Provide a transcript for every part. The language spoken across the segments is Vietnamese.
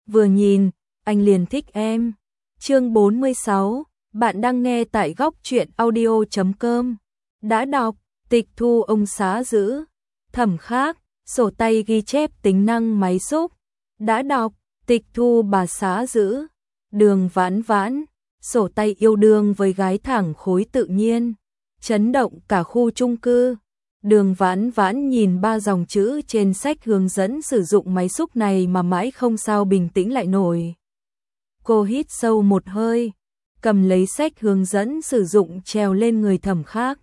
vừa nhìn, anh liền thích em. Chương 46, bạn đang nghe tại góc truyện audio.com. Đã đọc, tịch thu ông xá giữ. Thẩm Khác, sổ tay ghi chép tính năng máy xúc. Đã đọc, tịch thu bà xá giữ. Đường Vãn Vãn, sổ tay yêu đương với gái thẳng khối tự nhiên. Chấn động cả khu chung cư. Đường Vãn Vãn nhìn 3 dòng chữ trên sách hướng dẫn sử dụng máy xúc này mà mãi không sao bình tĩnh lại nổi. Cô hít sâu một hơi, cầm lấy sách hướng dẫn sử dụng trèo lên người Thẩm Khác.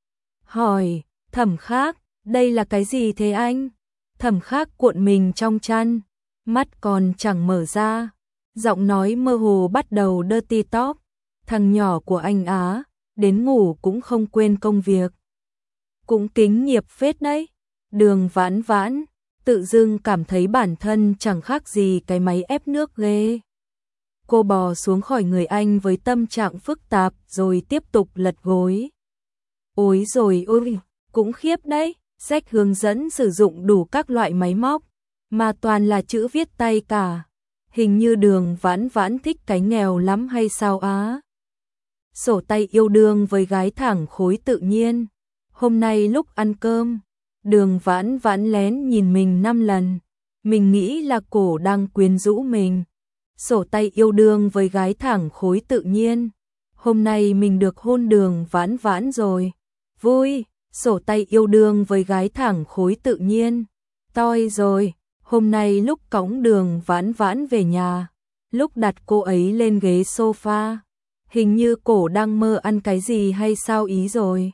Hỏi, Thẩm Khác, đây là cái gì thế anh? Thẩm Khác cuộn mình trong chăn, mắt còn chẳng mở ra. Giọng nói mơ hồ bắt đầu dirty talk. Thằng nhỏ của anh Á, đến ngủ cũng không quên công việc. Cũng kính nghiệp phết đấy. Đường Vãn Vãn, tự dưng cảm thấy bản thân chẳng khác gì cái máy ép nước ghê. Cô bò xuống khỏi người anh với tâm trạng phức tạp rồi tiếp tục lật gối. Ôi rồi ôi, cũng khiếp đấy, sách hướng dẫn sử dụng đủ các loại máy móc, mà toàn là chữ viết tay cả. Hình như Đường Vãn Vãn thích cái nghèo lắm hay sao á? Sổ tay yêu đương với gái thẳng khối tự nhiên. Hôm nay lúc ăn cơm, Đường Vãn Vãn lén nhìn mình 5 lần. Mình nghĩ là cổ đang quyến rũ mình. Sổ tay yêu đương với gái thẳng khối tự nhiên. Hôm nay mình được hôn Đường Vãn Vãn rồi. Vui, sổ tay yêu đương với gái thẳng khối tự nhiên. Toi rồi, hôm nay lúc cõng Đường Vãn Vãn về nhà, lúc đặt cô ấy lên ghế sofa, hình như cổ đang mơ ăn cái gì hay sao ý rồi.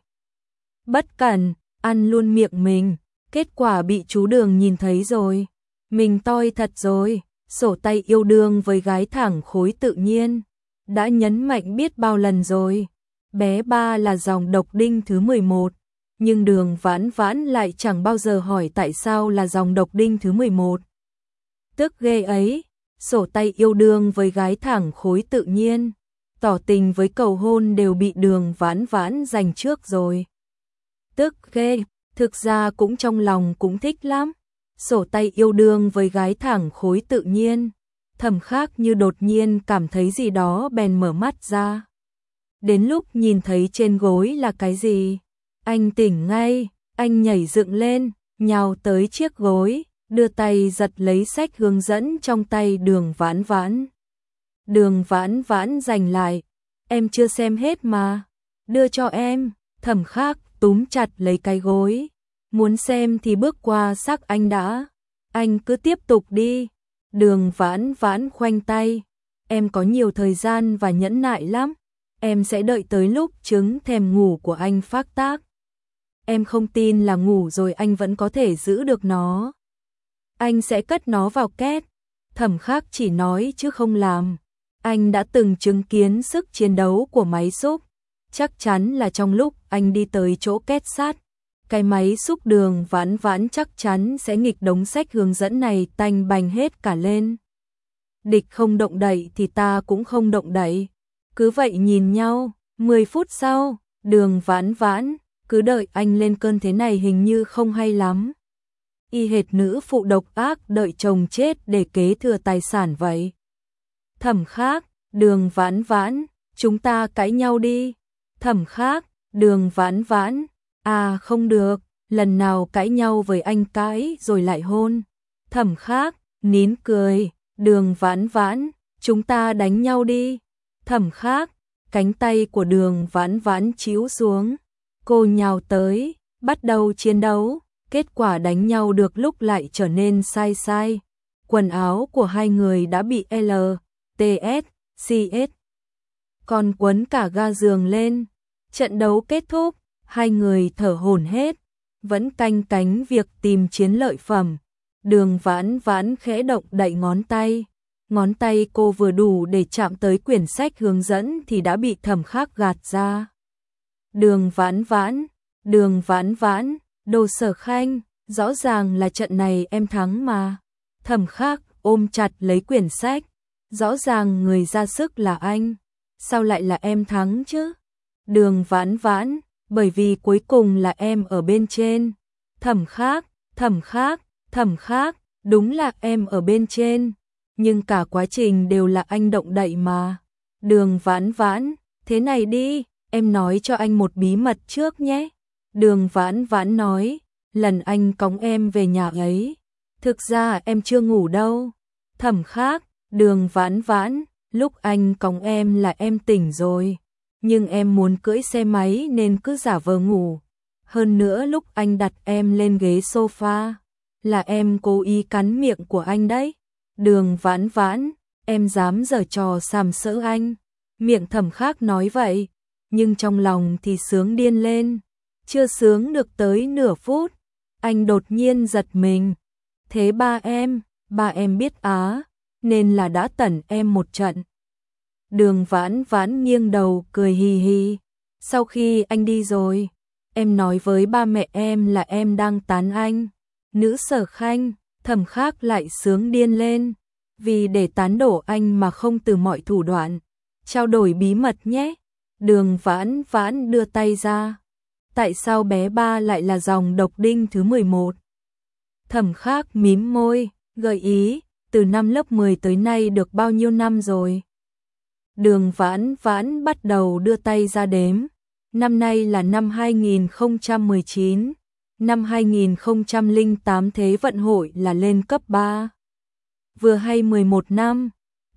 Bất cẩn, ăn luôn miệng mình, kết quả bị chú Đường nhìn thấy rồi. Mình toi thật rồi, sổ tay yêu đương với gái thẳng khối tự nhiên. Đã nhấn mạnh biết bao lần rồi. Bé ba là dòng độc đinh thứ 11, nhưng Đường Vãn Vãn lại chẳng bao giờ hỏi tại sao là dòng độc đinh thứ 11. Tức ghê ấy, sổ tay yêu đương với gái thẳng khối tự nhiên. Tỏ tình với cầu hôn đều bị Đường Vãn Vãn giành trước rồi. Tức ghê, thực ra cũng trong lòng cũng thích lắm. Sổ tay yêu đương với gái thẳng khối tự nhiên. Thẩm Khác như đột nhiên cảm thấy gì đó bèn mở mắt ra. Đến lúc nhìn thấy trên gối là cái gì, anh tỉnh ngay, anh nhảy dựng lên, nhào tới chiếc gối, đưa tay giật lấy sách hướng dẫn trong tay Đường Vãn Vãn. Đường Vãn Vãn giành lại, em chưa xem hết mà, đưa cho em. Thẩm Khác túm chặt lấy cái gối, muốn xem thì bước qua xác anh đã, anh cứ tiếp tục đi. Đường Vãn Vãn khoanh tay, em có nhiều thời gian và nhẫn nại lắm, em sẽ đợi tới lúc chứng thèm ngủ của anh phát tác. Em không tin là ngủ rồi anh vẫn có thể giữ được nó. Anh sẽ cất nó vào két. Thẩm Khác chỉ nói chứ không làm. Anh đã từng chứng kiến sức chiến đấu của máy xúc. Chắc chắn là trong lúc anh đi tới chỗ két sắt, cái máy xúc Đường Vãn Vãn chắc chắn sẽ nghịch đống sách hướng dẫn này tanh bành hết cả lên. Địch không động đậy thì ta cũng không động đậy. Cứ vậy nhìn nhau, 10 phút sau, Đường Vãn Vãn, cứ đợi anh lên cơn thế này hình như không hay lắm. Y hệt nữ phụ độc ác đợi chồng chết để kế thừa tài sản vậy. Thẩm Khác, Đường Vãn Vãn, chúng ta cãi nhau đi. Thẩm Khác, Đường Vãn Vãn, à không được, lần nào cãi nhau với anh cãi rồi lại hôn. Thẩm Khác, nín cười, Đường Vãn Vãn, chúng ta đánh nhau đi. Thẩm Khác, cánh tay của Đường Vãn Vãn chíu xuống. Cô nhào tới, bắt đầu chiến đấu, kết quả đánh nhau được lúc lại trở nên sai sai. Quần áo của hai người đã bị L, T, S, C, S. Còn quấn cả ga giường lên. Trận đấu kết thúc, hai người thở hổn hết, vẫn canh cánh việc tìm chiến lợi phẩm. Đường Vãn Vãn khẽ động đậy ngón tay cô vừa đủ để chạm tới quyển sách hướng dẫn thì đã bị Thẩm Khác gạt ra. Đường Vãn Vãn, đồ Sở Khanh, rõ ràng là trận này em thắng mà. Thẩm Khác ôm chặt lấy quyển sách, rõ ràng người ra sức là anh, sao lại là em thắng chứ? Đường Vãn Vãn, bởi vì cuối cùng là em ở bên trên. Thẩm Khác, đúng là em ở bên trên. nhưng cả quá trình đều là anh động đậy mà. Đường Vãn Vãn, thế này đi, em nói cho anh một bí mật trước nhé. Đường Vãn Vãn nói, lần anh cõng em về nhà ấy, thực ra em chưa ngủ đâu. Thẩm Khác, Đường Vãn Vãn, lúc anh cõng em là em tỉnh rồi, nhưng em muốn cưỡi xe máy nên cứ giả vờ ngủ. Hơn nữa lúc anh đặt em lên ghế sofa, là em cố ý cắn miệng của anh đấy. Đường Vãn Vãn, em dám giở trò sàm sỡ anh. Miệng Thẩm Khác nói vậy, nhưng trong lòng thì sướng điên lên. Chưa sướng được tới nửa phút, anh đột nhiên giật mình. Thế ba em biết á, nên là đã tẩn em một trận. Đường Vãn Vãn nghiêng đầu cười hì hì. Sau khi anh đi rồi, em nói với ba mẹ em là em đang tán anh. Nữ Sở Khanh, Thẩm Khác lại sướng điên lên. Vì để tán đổ anh mà không từ mọi thủ đoạn. Trao đổi bí mật nhé. Đường Vãn Vãn đưa tay ra. Tại sao bé ba lại là dòng độc đinh thứ 11? Thẩm Khác mím môi, gợi ý, từ năm lớp 10 tới nay được bao nhiêu năm rồi? Đường Vãn Vãn bắt đầu đưa tay ra đếm. Năm nay là năm 2019, năm 2008 Thế vận hội là lên cấp 3. Vừa hay 11 năm,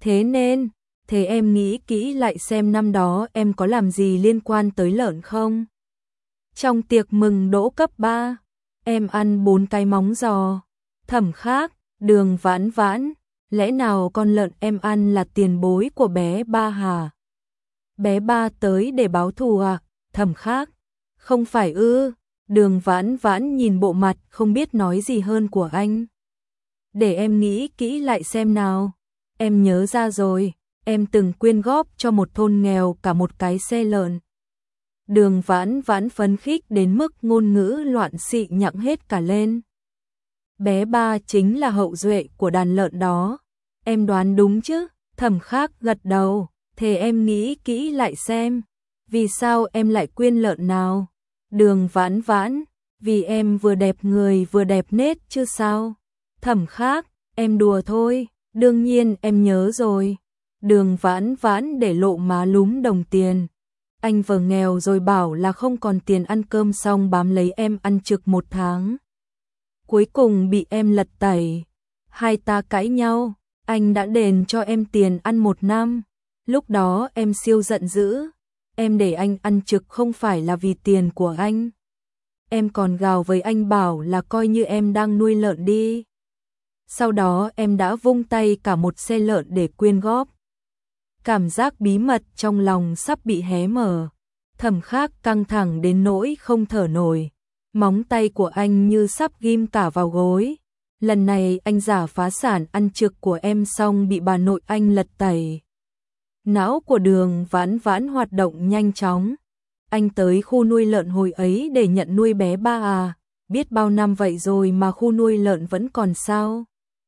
thế em nghĩ kỹ lại xem năm đó em có làm gì liên quan tới lợn không? Trong tiệc mừng đỗ cấp 3, em ăn 4 cái móng giò. Thẩm Khác, Đường Vãn Vãn, lẽ nào con lợn em ăn là tiền bối của bé ba hả? Bé ba tới để báo thù à? Thẩm Khác, không phải ư? Đường Vãn Vãn nhìn bộ mặt không biết nói gì hơn của anh. Để em nghĩ kỹ lại xem nào. Em nhớ ra rồi, em từng quyên góp cho một thôn nghèo cả một cái xe lợn. Đường Vãn Vãn phấn khích đến mức ngôn ngữ loạn xị nhặng hết cả lên. Bé ba chính là hậu duệ của đàn lợn đó. Em đoán đúng chứ? Thẩm Khác gật đầu. Thế em nghĩ kỹ lại xem. Vì sao em lại quyên lợn nào? Đường Vãn Vãn, vì em vừa đẹp người vừa đẹp nết chứ sao? Thẩm Khác, em đùa thôi, đương nhiên em nhớ rồi. Đường Vãn Vãn để lộ má lúm đồng tiền. Anh vừa nghèo rồi bảo là không còn tiền ăn cơm xong bám lấy em ăn trực 1 tháng. Cuối cùng bị em lật tẩy. Hai ta cãi nhau, anh đã đền cho em tiền ăn 1 năm. Lúc đó em siêu giận dữ. Em để anh ăn trực không phải là vì tiền của anh. Em còn gào với anh bảo là coi như em đang nuôi lợn đi. Sau đó em đã vung tay cả một xe lợn để quyên góp. Cảm giác bí mật trong lòng sắp bị hé mở. Thẩm Khác căng thẳng đến nỗi không thở nổi. Móng tay của anh như sắp ghim cả vào gối. Lần này anh giả phá sản ăn trực của em xong bị bà nội anh lật tẩy. Não của Đường Vãn Vãn hoạt động nhanh chóng. Anh tới khu nuôi lợn hồi ấy để nhận nuôi bé ba à? Biết bao năm vậy rồi mà khu nuôi lợn vẫn còn sao?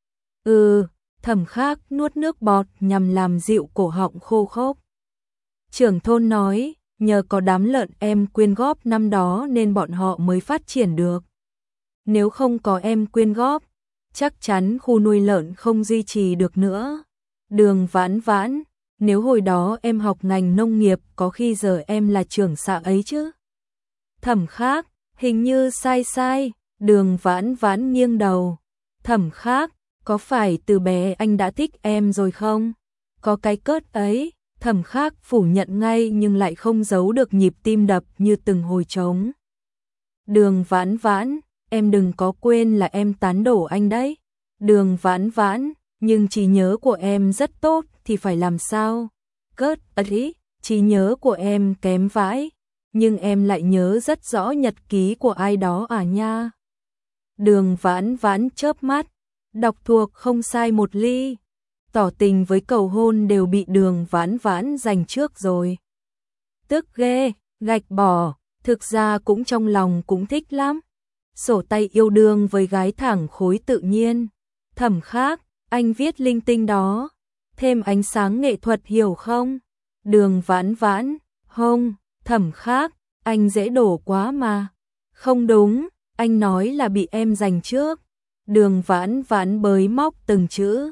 Thẩm Khác nuốt nước bọt nhằm làm dịu cổ họng khô khốc. Trưởng thôn nói, nhờ có đám lợn em quyên góp năm đó nên bọn họ mới phát triển được. Nếu không có em quyên góp, chắc chắn khu nuôi lợn không duy trì được nữa. Đường Vãn Vãn, nếu hồi đó em học ngành nông nghiệp có khi giờ em là trưởng xã ấy chứ. Thẩm Khác, hình như sai. Đường Vãn Vãn nghiêng đầu. Thẩm Khác, có phải từ bé anh đã thích em rồi không? Có cái cớt ấy. Thẩm Khác phủ nhận ngay nhưng lại không giấu được nhịp tim đập như từng hồi trống. Đường Vãn Vãn, em đừng có quên là em tán đổ anh đấy. Đường Vãn Vãn, nhưng trí nhớ của em rất tốt thì phải làm sao? Cớt ấy, trí nhớ của em kém vãi, nhưng em lại nhớ rất rõ nhật ký của ai đó à nha. Đường Vãn Vãn chớp mắt, đọc thuộc không sai một ly. Tỏ tình với cầu hôn đều bị Đường Vãn Vãn giành trước rồi. Tức ghê, gạch bỏ, thực ra cũng trong lòng cũng thích lắm. Sổ tay yêu đương với gái thẳng khối tự nhiên. Thẩm Khác, anh viết linh tinh đó, thêm ánh sáng nghệ thuật hiểu không? Đường Vãn Vãn, không. Thẩm Khác, anh dễ đổ quá mà. Không đúng, anh nói là bị em giành trước. Đường Vãn Vãn bới móc từng chữ.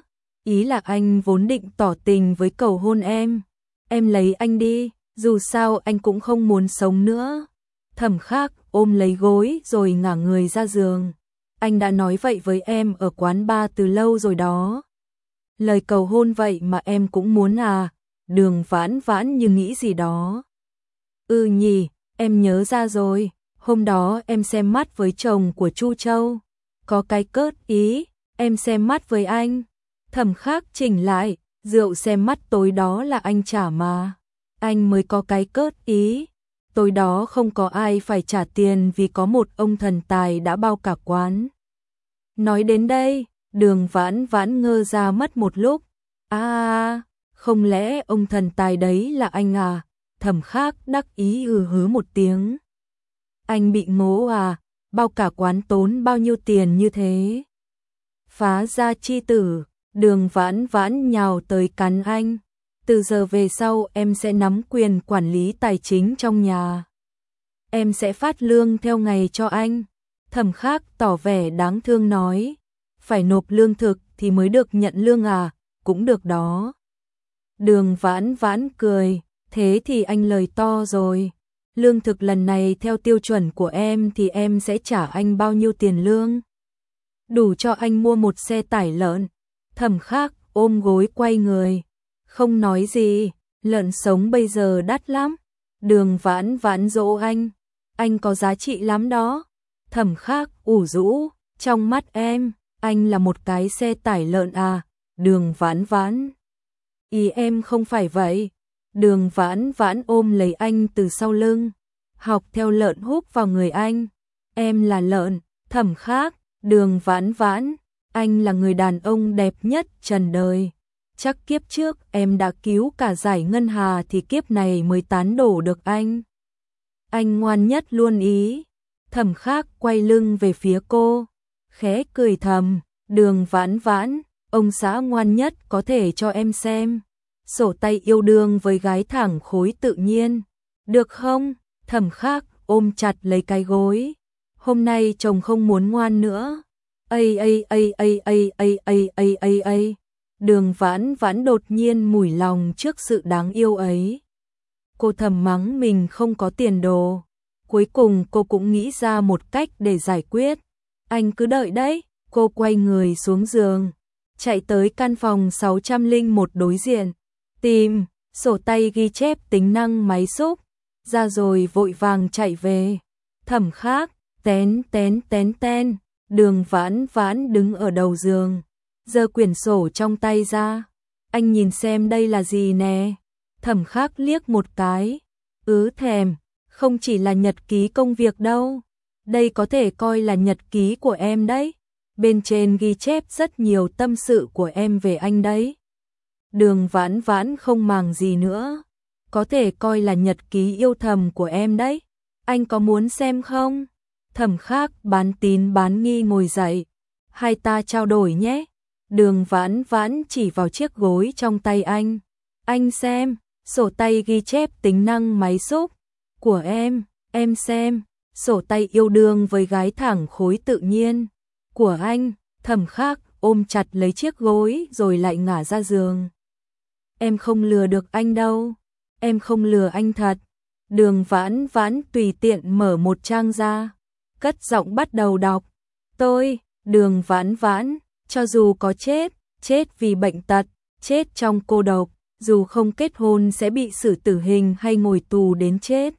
ý là anh vốn định tỏ tình với cầu hôn em lấy anh đi, dù sao anh cũng không muốn sống nữa. Thẩm Khắc ôm lấy gối rồi ngả người ra giường. Anh đã nói vậy với em ở quán bar từ lâu rồi đó. Lời cầu hôn vậy mà em cũng muốn à? Đường Vãn Vãn như nghĩ gì đó. Ừ nhỉ, em nhớ ra rồi, hôm đó em xem mắt với chồng của Chu Châu. Có cái cớt ý, em xem mắt với anh. Thẩm Khắc chỉnh lại, rượu xem mắt tối đó là anh trả mà. Anh mới có cái cớt ý. Tối đó không có ai phải trả tiền vì có một ông thần tài đã bao cả quán. Nói đến đây, Đường Vãn Vãn ngơ ra mất một lúc. Không lẽ ông thần tài đấy là anh à? Thẩm Khắc đắc ý hứ một tiếng. Anh bị ngố à? Bao cả quán tốn bao nhiêu tiền như thế? Phá gia chi tử, Đường Vãn Vãn nhào tới cắn anh. Từ giờ về sau em sẽ nắm quyền quản lý tài chính trong nhà. Em sẽ phát lương theo ngày cho anh. Thẩm Khắc tỏ vẻ đáng thương nói. Phải nộp lương thực thì mới được nhận lương à? Cũng được đó. Đường Vãn Vãn cười. Thế thì anh lời to rồi. Lương thực lần này theo tiêu chuẩn của em thì em sẽ trả anh bao nhiêu tiền lương? Đủ cho anh mua một xe tải lợn. Thẩm Khắc ôm gối quay người. Không nói gì, lợn sống bây giờ đắt lắm. Đường Vãn Vãn dỗ anh có giá trị lắm đó. Thẩm Khắc ủ rũ, trong mắt em, anh là một cái xe tải lợn à? Đường Vãn Vãn. Ý em không phải vậy. Đường Vãn Vãn ôm lấy anh từ sau lưng, học theo lợn húc vào người anh. Em là lợn, Thẩm Khắc. Đường Vãn Vãn, anh là người đàn ông đẹp nhất trần đời. Chắc kiếp trước em đã cứu cả giải ngân hà thì kiếp này mới tán đổ được anh. Anh ngoan nhất luôn ý. Thẩm Khắc quay lưng về phía cô, khẽ cười thầm. Đường Vãn Vãn, ông xã ngoan nhất có thể cho em xem. Sổ tay yêu đương với gái thẳng khối tự nhiên. Được không? Thẩm Khắc ôm chặt lấy cái gối. Hôm nay chồng không muốn ngoan nữa. Đường Vãn Vãn đột nhiên mủi lòng trước sự đáng yêu ấy. Cô thầm mắng mình không có tiền đồ. Cuối cùng cô cũng nghĩ ra một cách để giải quyết. Anh cứ đợi đấy. Cô quay người xuống giường, chạy tới căn phòng 601 đối diện, tìm sổ tay ghi chép tính năng máy xúc, ra rồi vội vàng chạy về. Thẩm Khắc, tén tén tén ten. Đường Vãn Vãn đứng ở đầu giường, giơ quyển sổ trong tay ra. Anh nhìn xem đây là gì nè. Thẩm Khắc liếc một cái. Thèm, không chỉ là nhật ký công việc đâu. Đây có thể coi là nhật ký của em đấy. Bên trên ghi chép rất nhiều tâm sự của em về anh đấy. Đường Vãn Vãn không màng gì nữa. Có thể coi là nhật ký yêu thầm của em đấy. Anh có muốn xem không? Thẩm Khắc bán tín bán nghi ngồi dậy. Hai ta trao đổi nhé. Đường Vãn Vãn chỉ vào chiếc gối trong tay anh. Anh xem, sổ tay ghi chép tính năng máy xúc của em xem, sổ tay yêu đương với gái thẳng khối tự nhiên của anh. Thẩm Khắc ôm chặt lấy chiếc gối rồi lại ngả ra giường. Em không lừa được anh đâu. Em không lừa anh thật. Đường Vãn Vãn tùy tiện mở một trang ra, cất giọng bắt đầu đọc. Tôi, Đường Vãn Vãn, cho dù có chết vì bệnh tật, chết trong cô độc, dù không kết hôn sẽ bị xử tử hình hay ngồi tù đến chết,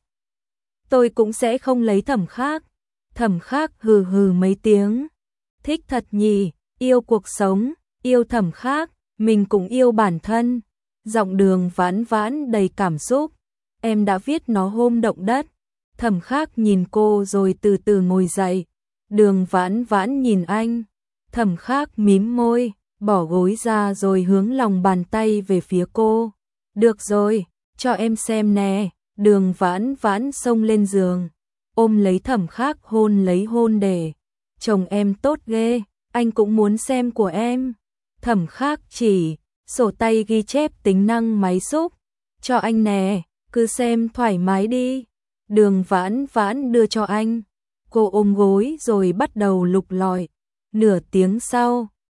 tôi cũng sẽ không lấy Thẩm Khắc. Thẩm Khắc hừ hừ mấy tiếng. Thích thật nhỉ, yêu cuộc sống, yêu Thẩm Khắc, mình cũng yêu bản thân. Giọng Đường Vãn Vãn đầy cảm xúc. Em đã viết nó hôm động đất. Thẩm Khắc nhìn cô rồi từ từ ngồi dậy. Đường Vãn Vãn nhìn anh. Thẩm Khắc mím môi, bỏ gối ra rồi hướng lòng bàn tay về phía cô. Được rồi, cho em xem nè. Đường Vãn Vãn xông lên giường, ôm lấy Thẩm Khắc hôn lấy hôn để. Chồng em tốt ghê, anh cũng muốn xem của em. Thẩm Khắc chỉ, sổ tay ghi chép tính năng máy xúc. Cho anh nè, cứ xem thoải mái đi. Đường Vãn Vãn đưa cho anh. Cô ôm gối rồi bắt đầu lục lọi. Nửa tiếng sau,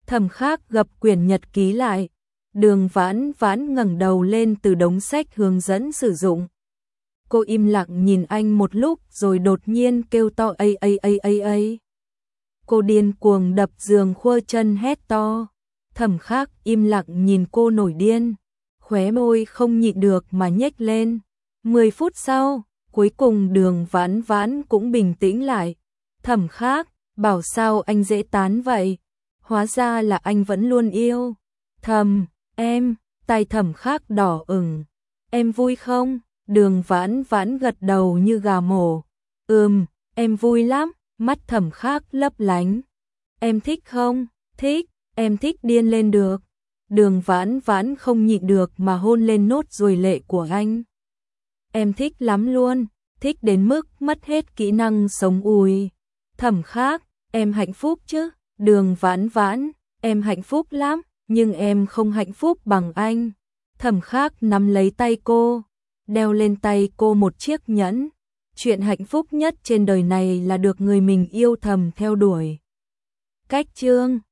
Thẩm Khắc gập quyển nhật ký lại. Đường Vãn Vãn ngẩng đầu lên từ đống sách hướng dẫn sử dụng. Cô im lặng nhìn anh một lúc rồi đột nhiên kêu to ấy. Cô điên cuồng đập giường khua chân hét to. Thẩm Khắc im lặng nhìn cô nổi điên, khóe môi không nhịn được mà nhếch lên. 10 phút sau, cuối cùng Đường Vãn Vãn cũng bình tĩnh lại. Thẩm Khắc, bảo sao anh dễ tán vậy? Hóa ra là anh vẫn luôn yêu. Em, tay Thẩm Khắc đỏ ửng. Em vui không? Đường Vãn Vãn gật đầu như gà mổ. Em vui lắm, mắt Thẩm Khắc lấp lánh. Em thích không? Thích, em thích điên lên được. Đường Vãn Vãn không nhịn được mà hôn lên nốt ruồi lệ của anh. Em thích lắm luôn, thích đến mức mất hết kỹ năng sống ùi. Thẩm Khắc, em hạnh phúc chứ? Đường Vãn Vãn, em hạnh phúc lắm, nhưng em không hạnh phúc bằng anh. Thẩm Khắc nắm lấy tay cô, đeo lên tay cô một chiếc nhẫn. Chuyện hạnh phúc nhất trên đời này là được người mình yêu thầm theo đuổi. Cách chương